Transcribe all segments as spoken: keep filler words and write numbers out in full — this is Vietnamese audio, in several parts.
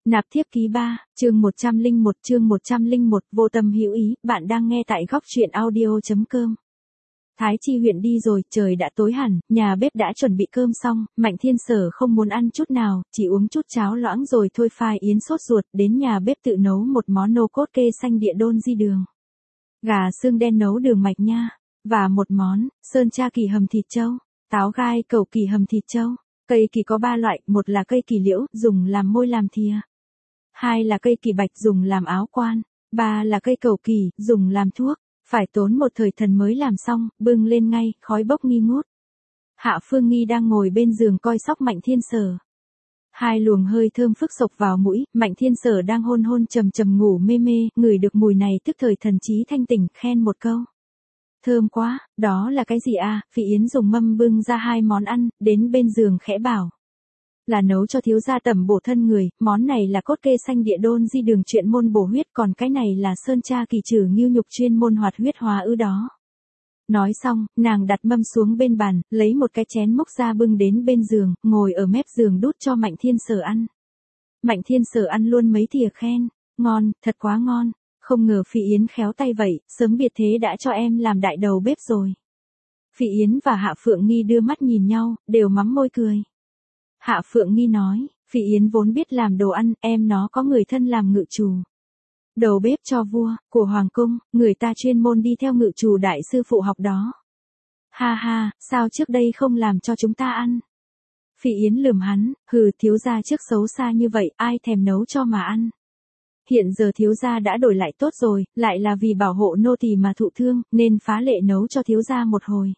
Nạp thiếp ký ba, chương một trăm lẻ một chương một trăm lẻ một vô tâm hữu ý, bạn đang nghe tại góc truyện audio.com. Thái Chi huyện đi rồi, trời đã tối hẳn, nhà bếp đã chuẩn bị cơm xong, Mạnh Thiên Sở không muốn ăn chút nào, chỉ uống chút cháo loãng rồi thôi phai yến sốt ruột, đến nhà bếp tự nấu một món nô cốt kê xanh địa đôn di đường. Gà xương đen nấu đường mạch nha, và một món, sơn cha kỳ hầm thịt trâu, táo gai cẩu kỳ hầm thịt trâu. Cây kỳ có ba loại, một là cây kỳ liễu, dùng làm môi làm thìa. Hai là cây kỳ bạch dùng làm áo quan. Ba là cây cẩu kỳ, dùng làm thuốc. Phải tốn một thời thần mới làm xong, bưng lên ngay, khói bốc nghi ngút. Hạ Phương Nghi đang ngồi bên giường coi sóc Mạnh Thiên Sở. Hai luồng hơi thơm phức sộc vào mũi, Mạnh Thiên Sở đang hôn hôn trầm trầm ngủ mê mê, ngửi được mùi này tức thời thần trí thanh tỉnh, khen một câu. Thơm quá, đó là cái gì à? Phỉ Yến dùng mâm bưng ra hai món ăn, đến bên giường khẽ bảo. Là nấu cho thiếu gia tẩm bổ thân người, món này là cốt kê xanh địa đôn di đường chuyện môn bổ huyết, còn cái này là sơn cha kỳ trừ ngưu nhục chuyên môn hoạt huyết hóa ư đó. Nói xong, nàng đặt mâm xuống bên bàn, lấy một cái chén múc ra bưng đến bên giường, ngồi ở mép giường đút cho Mạnh Thiên Sở ăn. Mạnh Thiên Sở ăn luôn mấy thìa khen, ngon, thật quá ngon. Không ngờ Phỉ Yến khéo tay vậy, sớm biệt thế đã cho em làm đại đầu bếp rồi. Phỉ Yến và Hạ Phượng Nghi đưa mắt nhìn nhau, đều mắm môi cười. Hạ Phượng Nghi nói, Phỉ Yến vốn biết làm đồ ăn, em nó có người thân làm ngự chủ. Đầu bếp cho vua, của Hoàng cung, người ta chuyên môn đi theo ngự chủ đại sư phụ học đó. Ha ha, sao trước đây không làm cho chúng ta ăn? Phỉ Yến lườm hắn, hừ thiếu gia trước xấu xa như vậy, ai thèm nấu cho mà ăn. Hiện giờ thiếu gia đã đổi lại tốt rồi, lại là vì bảo hộ nô tỳ mà thụ thương, nên phá lệ nấu cho thiếu gia một hồi.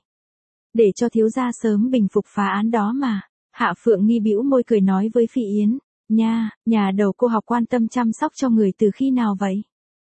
Để cho thiếu gia sớm bình phục phá án đó mà. Hạ Phượng Nghi bĩu môi cười nói với Phỉ Yến, nha, nhà đầu cô học quan tâm chăm sóc cho người từ khi nào vậy?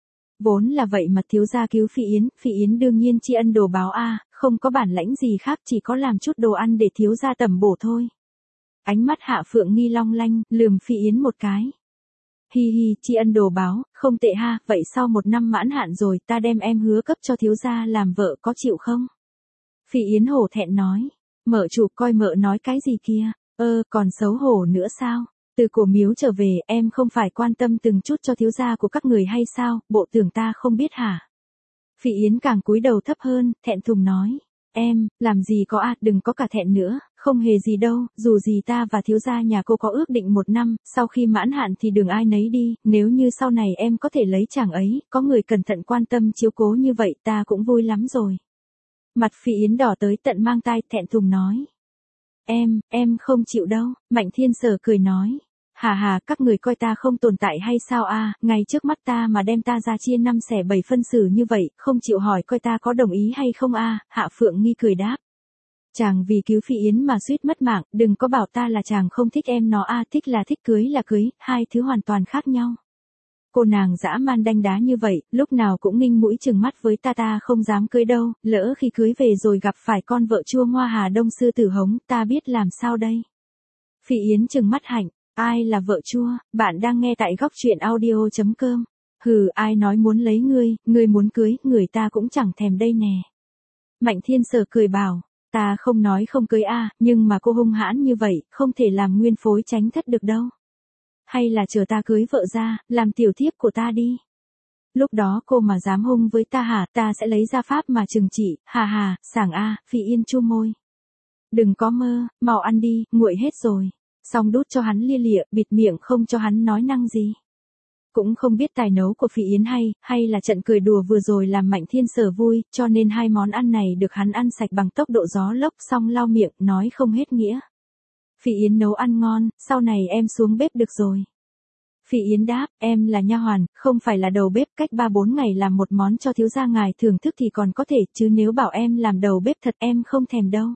Vốn là vậy mà thiếu gia cứu Phỉ Yến, Phỉ Yến đương nhiên tri ân đồ báo a, không có bản lãnh gì khác, chỉ có làm chút đồ ăn để thiếu gia tẩm bổ thôi. Ánh mắt Hạ Phượng Nghi long lanh, lườm Phỉ Yến một cái. Hi hi, tri ân đồ báo, không tệ ha, vậy sau một năm mãn hạn rồi, ta đem em hứa cấp cho thiếu gia làm vợ, có chịu không? Phỉ Yến hổ thẹn nói, mợ chủ coi mợ nói cái gì kia, ơ, còn xấu hổ nữa sao? Từ cổ miếu trở về, em không phải quan tâm từng chút cho thiếu gia của các người hay sao, bộ tưởng ta không biết hả? Phỉ Yến càng cúi đầu thấp hơn, thẹn thùng nói. Em, làm gì có à, đừng có cả thẹn nữa, không hề gì đâu, dù gì ta và thiếu gia nhà cô có ước định một năm, sau khi mãn hạn thì đừng ai nấy đi, nếu như sau này em có thể lấy chàng ấy, có người cẩn thận quan tâm chiếu cố như vậy ta cũng vui lắm rồi. Mặt Phỉ Yến đỏ tới tận mang tai, thẹn thùng nói. Em, em không chịu đâu, Mạnh Thiên Sở cười nói. Hà hà, các người coi ta không tồn tại hay sao a? À, ngay trước mắt ta mà đem ta ra chia năm xẻ bảy phân xử như vậy, không chịu hỏi coi ta có đồng ý hay không a? À, Hạ Phượng Nghi cười đáp. Chàng vì cứu Phỉ Yến mà suýt mất mạng, đừng có bảo ta là chàng không thích em nó a, à, thích là thích cưới là cưới, hai thứ hoàn toàn khác nhau. Cô nàng dã man đanh đá như vậy, lúc nào cũng nghinh mũi trừng mắt với ta ta không dám cưới đâu, lỡ khi cưới về rồi gặp phải con vợ chua ngoa Hà Đông sư tử hống, ta biết làm sao đây? Phỉ Yến trừng mắt hạnh. Ai là vợ chua, bạn đang nghe tại góc truyện audio.com. Hừ, ai nói muốn lấy ngươi, ngươi muốn cưới, người ta cũng chẳng thèm đây nè. Mạnh Thiên Sở cười bảo, ta không nói không cưới a, à, nhưng mà cô hung hãn như vậy, không thể làm nguyên phối tránh thất được đâu. Hay là chờ ta cưới vợ ra, làm tiểu thiếp của ta đi. Lúc đó cô mà dám hung với ta hả, ta sẽ lấy ra pháp mà trừng trị, hà hà, sảng a, à, Phỉ Yên chu môi. Đừng có mơ, mau ăn đi, nguội hết rồi. Xong đút cho hắn lia lịa, bịt miệng không cho hắn nói năng gì. Cũng không biết tài nấu của Phỉ Yến hay, hay là trận cười đùa vừa rồi làm Mạnh Thiên Sở vui, cho nên hai món ăn này được hắn ăn sạch bằng tốc độ gió lốc, xong lau miệng, nói không hết nghĩa. Phỉ Yến nấu ăn ngon, sau này em xuống bếp được rồi. Phỉ Yến đáp, em là nha hoàn, không phải là đầu bếp, cách ba bốn ngày làm một món cho thiếu gia ngài thưởng thức thì còn có thể, chứ nếu bảo em làm đầu bếp thật em không thèm đâu.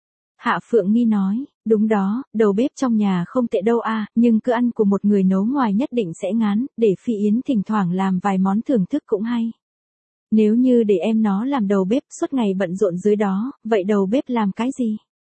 Hạ Phượng Nghi nói, đúng đó, đầu bếp trong nhà không tệ đâu a, à, nhưng cứ ăn của một người nấu ngoài nhất định sẽ ngán, để Phỉ Yến thỉnh thoảng làm vài món thưởng thức cũng hay. Nếu như để em nó làm đầu bếp suốt ngày bận rộn dưới đó, vậy đầu bếp làm cái gì?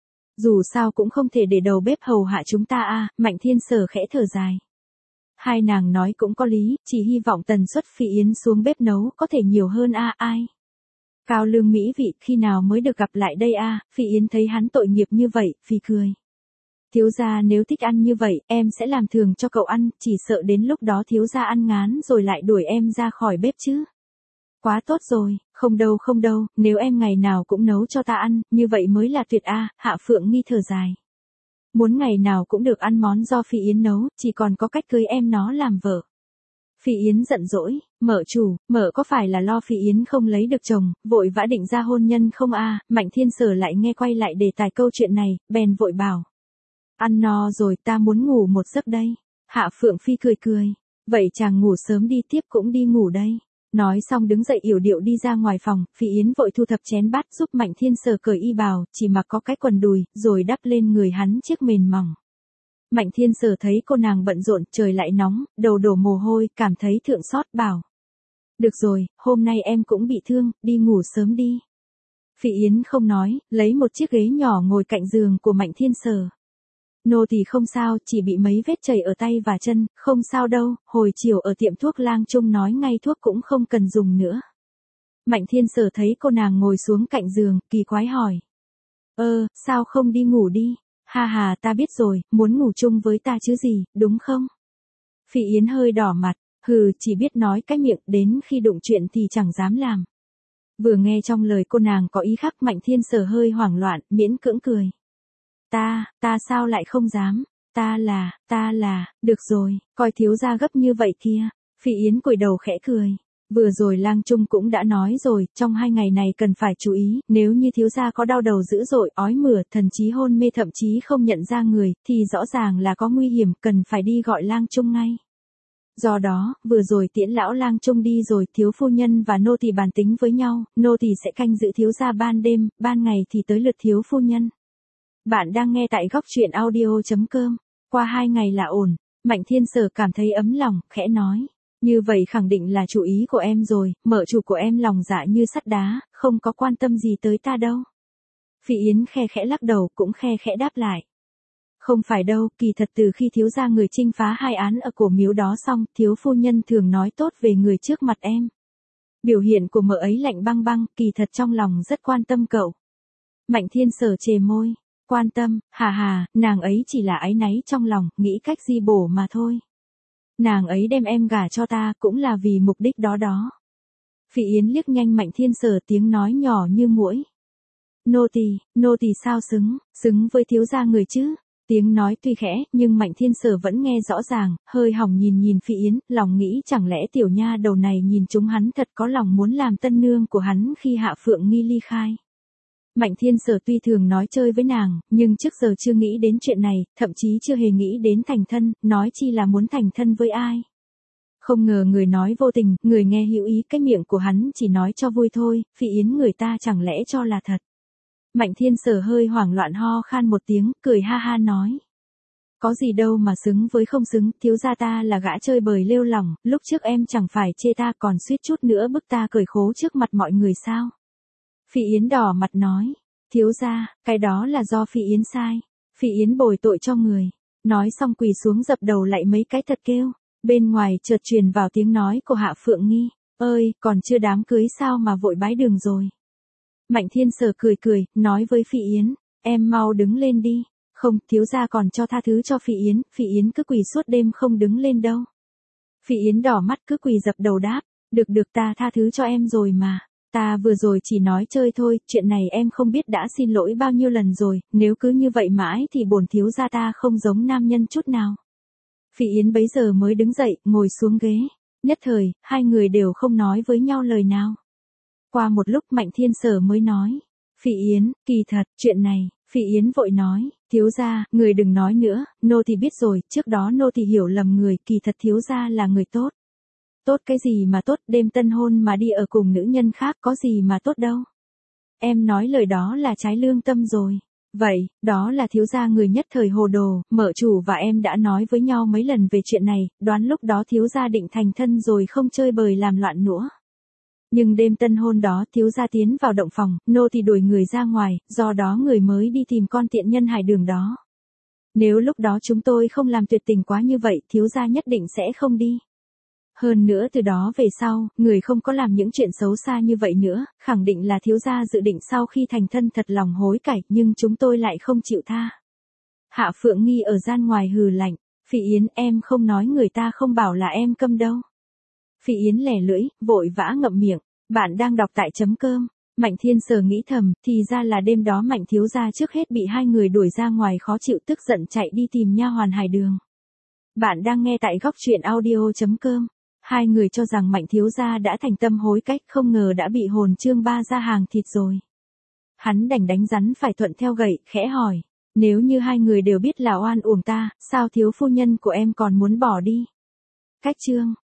Dù sao cũng không thể để đầu bếp hầu hạ chúng ta a, à, Mạnh Thiên Sở khẽ thở dài. Hai nàng nói cũng có lý, chỉ hy vọng tần suất Phỉ Yến xuống bếp nấu có thể nhiều hơn a, à, ai. Cao lương mỹ vị, khi nào mới được gặp lại đây a? À? Phỉ Yến thấy hắn tội nghiệp như vậy, phì cười. Thiếu gia nếu thích ăn như vậy, em sẽ làm thường cho cậu ăn, chỉ sợ đến lúc đó thiếu gia ăn ngán rồi lại đuổi em ra khỏi bếp chứ. Quá tốt rồi, không đâu không đâu, nếu em ngày nào cũng nấu cho ta ăn, như vậy mới là tuyệt a. Hạ Phượng Nghi thở dài. Muốn ngày nào cũng được ăn món do Phi Yến nấu, chỉ còn có cách cưới em nó làm vợ. Phi Yến giận dỗi, mợ chủ, mợ có phải là lo Phi Yến không lấy được chồng, vội vã định ra hôn nhân không a? Mạnh Thiên Sở lại nghe quay lại đề tài câu chuyện này, bèn vội bảo. Ăn no rồi, ta muốn ngủ một giấc đây. Hạ Phượng Phi cười cười, vậy chàng ngủ sớm đi, tiếp cũng đi ngủ đây. Nói xong đứng dậy yểu điệu đi ra ngoài phòng, Phi Yến vội thu thập chén bát giúp Mạnh Thiên Sở cởi y bào, chỉ mặc có cái quần đùi, rồi đắp lên người hắn chiếc mền mỏng. Mạnh Thiên Sở thấy cô nàng bận rộn, trời lại nóng, đầu đổ mồ hôi, cảm thấy thượng xót bảo. Được rồi, hôm nay em cũng bị thương, đi ngủ sớm đi. Phi Yến không nói, lấy một chiếc ghế nhỏ ngồi cạnh giường của Mạnh Thiên Sở. Nô thì không sao, chỉ bị mấy vết chảy ở tay và chân, không sao đâu, hồi chiều ở tiệm thuốc Lang Trung nói ngay thuốc cũng không cần dùng nữa. Mạnh Thiên Sở thấy cô nàng ngồi xuống cạnh giường, kỳ quái hỏi. Ơ, sao không đi ngủ đi? Ha ha, ta biết rồi, muốn ngủ chung với ta chứ gì, đúng không? Phi Yến hơi đỏ mặt, hừ, chỉ biết nói cái miệng, đến khi đụng chuyện thì chẳng dám làm. Vừa nghe trong lời cô nàng có ý khác, Mạnh Thiên Sở hơi hoảng loạn, miễn cưỡng cười. Ta, ta sao lại không dám, ta là, ta là, được rồi, coi thiếu gia gấp như vậy kia. Phi Yến cúi đầu khẽ cười. Vừa rồi Lang Trung cũng đã nói rồi, trong hai ngày này cần phải chú ý, nếu như thiếu gia có đau đầu dữ dội, ói mửa, thần trí hôn mê thậm chí không nhận ra người, thì rõ ràng là có nguy hiểm, cần phải đi gọi Lang Trung ngay. Do đó, vừa rồi tiễn lão Lang Trung đi rồi, thiếu phu nhân và nô tỳ bàn tính với nhau, nô tỳ sẽ canh giữ thiếu gia ban đêm, ban ngày thì tới lượt thiếu phu nhân. Bạn đang nghe tại góc truyện audio chấm com. Qua hai ngày là ổn, Mạnh Thiên Sở cảm thấy ấm lòng, khẽ nói. Như vậy khẳng định là chủ ý của em rồi, mợ chủ của em lòng dạ như sắt đá, không có quan tâm gì tới ta đâu. Phi Yến khe khẽ lắc đầu, cũng khe khẽ đáp lại. Không phải đâu, kỳ thật từ khi thiếu gia người chinh phá hai án ở cổ miếu đó xong, thiếu phu nhân thường nói tốt về người trước mặt em. Biểu hiện của mợ ấy lạnh băng băng, kỳ thật trong lòng rất quan tâm cậu. Mạnh Thiên Sở chề môi. Quan tâm, hà hà, nàng ấy chỉ là áy náy trong lòng, nghĩ cách di bổ mà thôi. Nàng ấy đem em gả cho ta cũng là vì mục đích đó đó. Phi Yến liếc nhanh Mạnh Thiên Sở, tiếng nói nhỏ như muỗi. Nô tỳ, nô tỳ sao xứng, xứng với thiếu gia người chứ? Tiếng nói tuy khẽ, nhưng Mạnh Thiên Sở vẫn nghe rõ ràng, hơi hỏng nhìn nhìn Phi Yến, lòng nghĩ chẳng lẽ tiểu nha đầu này nhìn chúng hắn thật có lòng muốn làm tân nương của hắn khi Hạ Phượng Nghi ly khai. Mạnh Thiên Sở tuy thường nói chơi với nàng, nhưng trước giờ chưa nghĩ đến chuyện này, thậm chí chưa hề nghĩ đến thành thân, nói chi là muốn thành thân với ai. Không ngờ người nói vô tình, người nghe hữu ý, cái miệng của hắn chỉ nói cho vui thôi, Phi Yến người ta chẳng lẽ cho là thật. Mạnh Thiên Sở hơi hoảng loạn ho khan một tiếng, cười ha ha nói. Có gì đâu mà xứng với không xứng, thiếu gia ta là gã chơi bời lêu lỏng, lúc trước em chẳng phải chê ta còn suýt chút nữa bức ta cởi khố trước mặt mọi người sao. Phi Yến đỏ mặt nói, thiếu gia, cái đó là do Phi Yến sai. Phi Yến bồi tội cho người. Nói xong quỳ xuống dập đầu lại mấy cái thật kêu. Bên ngoài chợt truyền vào tiếng nói của Hạ Phượng Nghi. Ơi, còn chưa đám cưới sao mà vội bái đường rồi. Mạnh Thiên Sở cười cười, nói với Phi Yến, em mau đứng lên đi. Không, thiếu gia còn cho tha thứ cho Phi Yến, Phi Yến cứ quỳ suốt đêm không đứng lên đâu. Phi Yến đỏ mắt cứ quỳ dập đầu đáp, được được ta tha thứ cho em rồi mà. Ta vừa rồi chỉ nói chơi thôi, chuyện này em không biết đã xin lỗi bao nhiêu lần rồi, nếu cứ như vậy mãi thì bổn thiếu gia ta không giống nam nhân chút nào. Phi Yến bấy giờ mới đứng dậy, ngồi xuống ghế. Nhất thời, hai người đều không nói với nhau lời nào. Qua một lúc Mạnh Thiên Sở mới nói. Phi Yến, kỳ thật, chuyện này, Phi Yến vội nói, thiếu gia, người đừng nói nữa, nô thì biết rồi, trước đó nô thì hiểu lầm người, kỳ thật thiếu gia là người tốt. Tốt cái gì mà tốt, đêm tân hôn mà đi ở cùng nữ nhân khác có gì mà tốt đâu. Em nói lời đó là trái lương tâm rồi. Vậy, đó là thiếu gia người nhất thời hồ đồ, mợ chủ và em đã nói với nhau mấy lần về chuyện này, đoán lúc đó thiếu gia định thành thân rồi không chơi bời làm loạn nữa. Nhưng đêm tân hôn đó thiếu gia tiến vào động phòng, nô thì đuổi người ra ngoài, do đó người mới đi tìm con tiện nhân hải đường đó. Nếu lúc đó chúng tôi không làm tuyệt tình quá như vậy, thiếu gia nhất định sẽ không đi. Hơn nữa từ đó về sau, người không có làm những chuyện xấu xa như vậy nữa, khẳng định là thiếu gia dự định sau khi thành thân thật lòng hối cải, nhưng chúng tôi lại không chịu tha. Hạ Phượng Nghi ở gian ngoài hừ lạnh, Phỉ Yến em không nói người ta không bảo là em câm đâu. Phỉ Yến lẻ lưỡi, vội vã ngậm miệng, bạn đang đọc tại chấm cơm. Mạnh Thiên Sờ nghĩ thầm, thì ra là đêm đó Mạnh thiếu gia trước hết bị hai người đuổi ra ngoài khó chịu tức giận chạy đi tìm nha hoàn Hải Đường. Bạn đang nghe tại góc truyện audio chấm cơm. Hai người cho rằng Mạnh thiếu gia đã thành tâm hối cách, không ngờ đã bị hồn Trương Ba ra hàng thịt rồi. Hắn đành đánh rắn phải thuận theo gậy, khẽ hỏi, nếu như hai người đều biết là oan uổng ta, sao thiếu phu nhân của em còn muốn bỏ đi? Cách chương